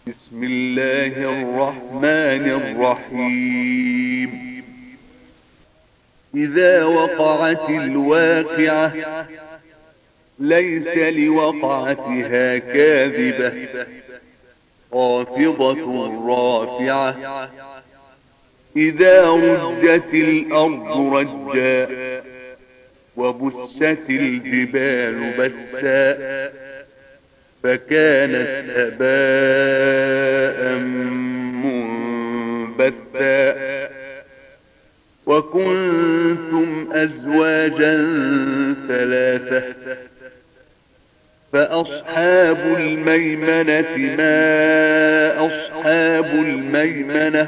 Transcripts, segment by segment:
بسم الله الرحمن الرحيم. إذا وقعت الواقعة ليس لوقعتها كاذبة خافضة رافعة. إذا رجت الأرض رجا وبست الجبال بسا فكانت هباء منبثا. وكنتم أزواجا ثلاثة فأصحاب الميمنة ما أصحاب الميمنة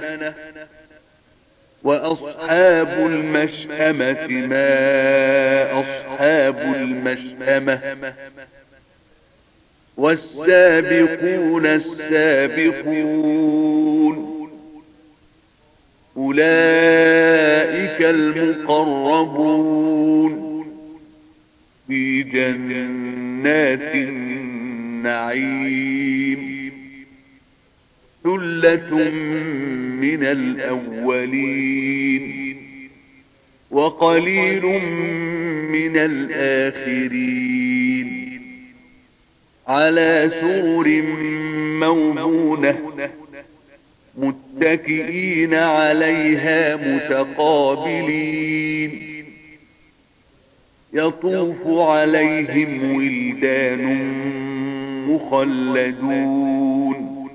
وأصحاب المشأمة ما أصحاب المشأمة والسابقون السابقون أولئك المقربون في جنات النعيم ثلة من الأولين وقليل من الآخرين على سرر موضونة متكئين عليها متقابلين يطوف عليهم ولدان مخلدون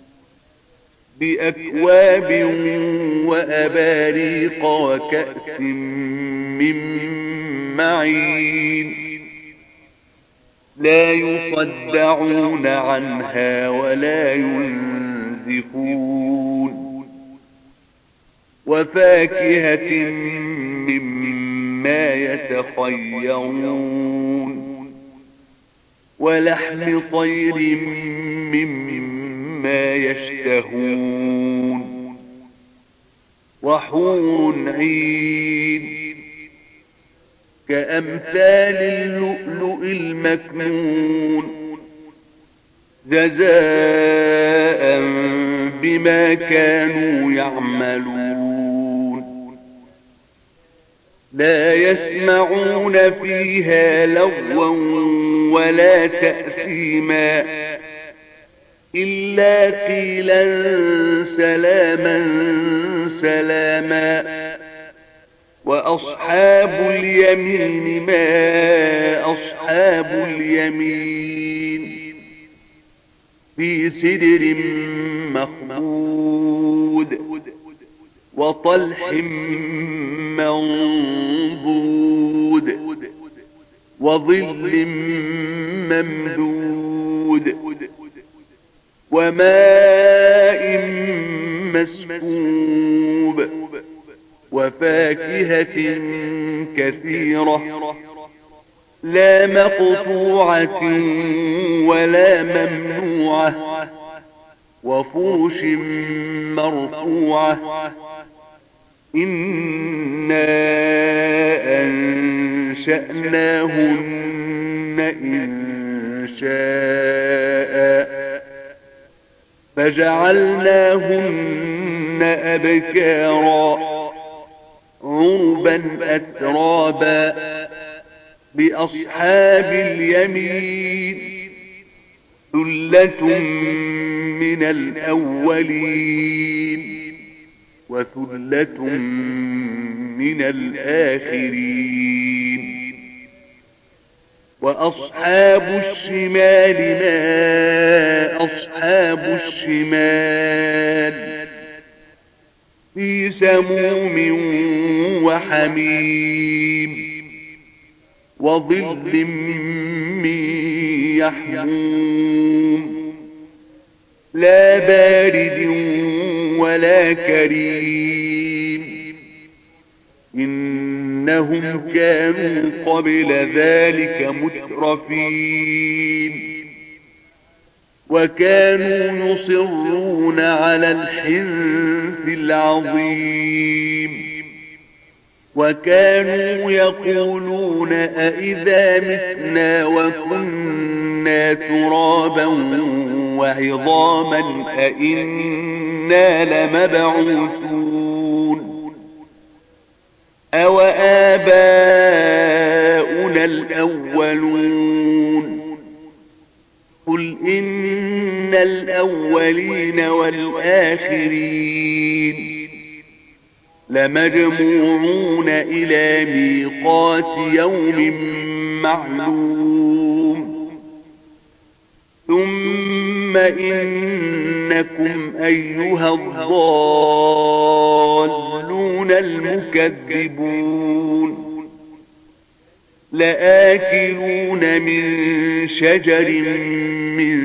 بأكواب وأباريق وكأس من معين لا يصدعون عنها ولا ينزفون وفاكهة مما يتخيرون ولحم طير مما يشتهون وحور عين كأمثال اللؤلؤ المكنون جزاء بما كانوا يعملون لا يسمعون فيها لغوا ولا تأثيما إلا قيلا سلاما سلاما. وأصحاب اليمين ما أصحاب اليمين في سدر مخضود وطلح منضود وظل ممدود وماء مسكوب وفاكهة كثيرة لا مقطوعة ولا ممنوعة وفرش مرفوعة إنا أنشأناهن إنشاء فجعلناهن أبكارا عربا أترابا بأصحاب اليمين ثلة من الأولين وثلة من الآخرين وأصحاب الشمال ما أصحاب الشمال في سموم وحميم وظل من يحموم لا بارد ولا كريم إنهم كانوا قبل ذلك مترفين وكانوا يصرون على الحنث العظيم وكانوا يقولون أئذا متنا وكنا ترابا وعظاما أئنا لمبعوثون أو آباؤنا الأولون قل إن الأولين والآخرين لمجموعون إلى ميقات يوم معلوم ثم إنكم أيها الضالون المكذبون لآكلون من شجر من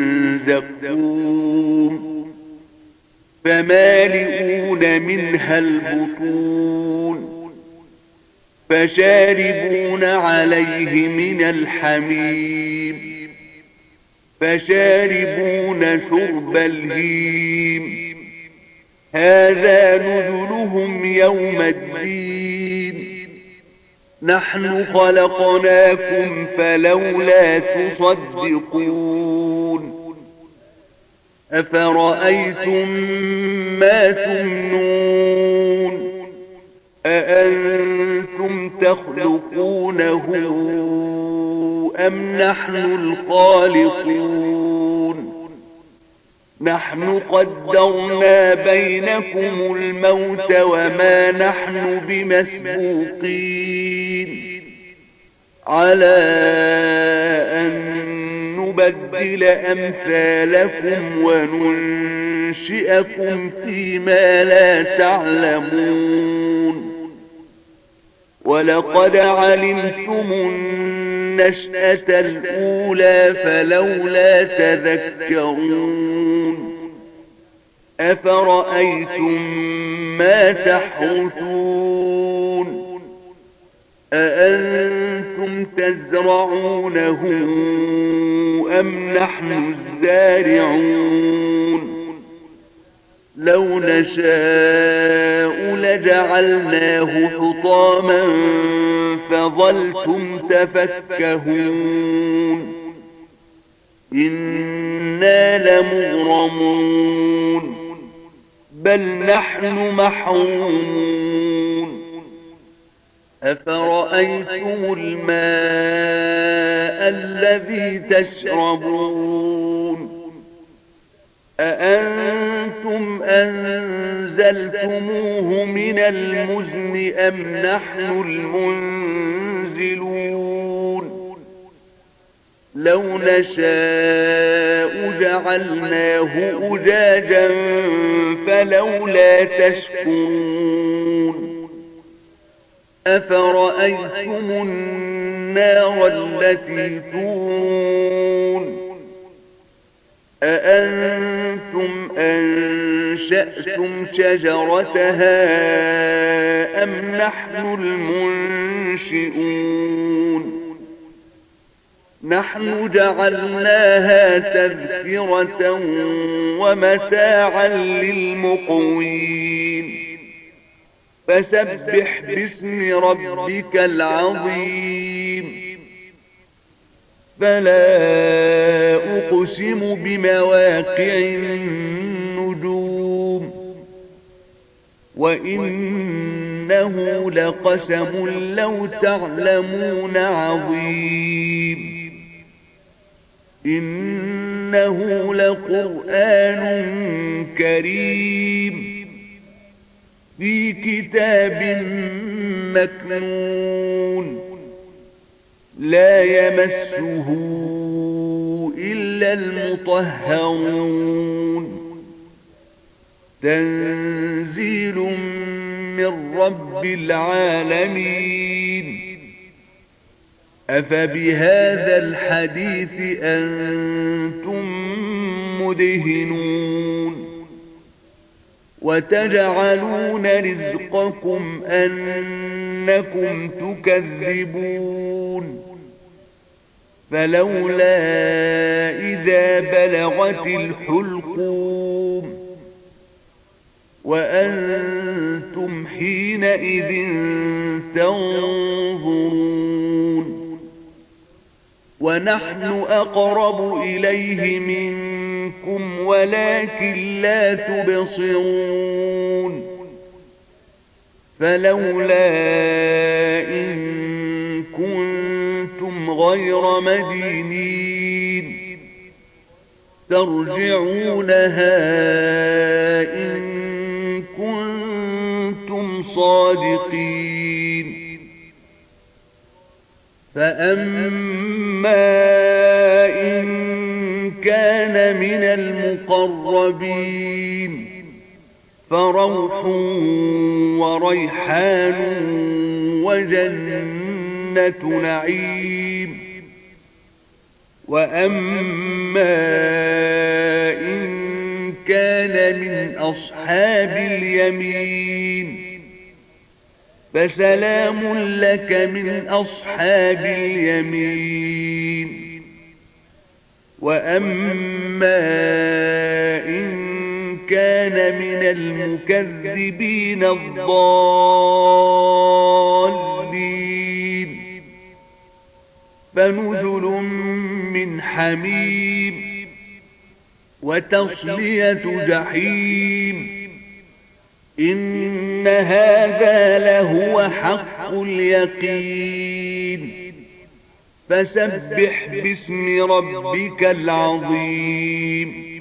زقوم فمالئون منها البطون فشاربون عليه من الحميم فشاربون شرب الهيم هذا نزلهم يوم الدين نحن خلقناكم فلولا تصدقون أفرأيتم ما تمنون أأنتم تخلقونه أم نحن الخالقون نحن قدرنا بينكم الموت وما نحن بمسبوقين على أن نبدل أمثالكم وننشئكم فيما لا تعلمون ولقد علمتم النشأة الأولى فلولا تذكرون أفرأيتم ما تحرثون أأنتم تزرعونه أم نحن الزارعون لو نشاء لجعلناه حطاما فظلتم تفكهون إنا لمغرمون بل نحن محرومون أفرأيتم الماء الذي تشربون أأنتم أنزلتموه من المزن أم نحن المنزلون لو نشاء جعلناه أجاجا فلولا تشكرون أفرأيتم النار التي تورون أأنتم أنشأتم شجرتها أم نحن المنشئون نحن جعلناها تذكرة ومتاعا للمقوين فسبح باسم ربك العظيم فلا أقسم بمواقع النجوم وإنه لقسم لو تعلمون عظيم إنه لقرآن كريم في كتاب مكنون لا يمسه إلا المطهرون تنزيل من رب العالمين أفبهذا الحديث أنتم مدهنون وتجعلون رزقكم أنكم تكذبون فلولا إذا بلغت الحلقوم وأنتم حينئذ تنظرون ونحن أقرب إليه منكم منكم ولكن لا تبصرون فلولا إن كنتم غير مدينين ترجعونها إن كنتم صادقين فأما إن كان من المقربين فروح وريحان وجنة نعيم وأما إن كان من أصحاب اليمين فسلام لك من أصحاب اليمين وأما إن كان من المكذبين الضالين فنزل من حميم وتصلية جحيم إن هذا لهو حق اليقين فسبح باسم ربك العظيم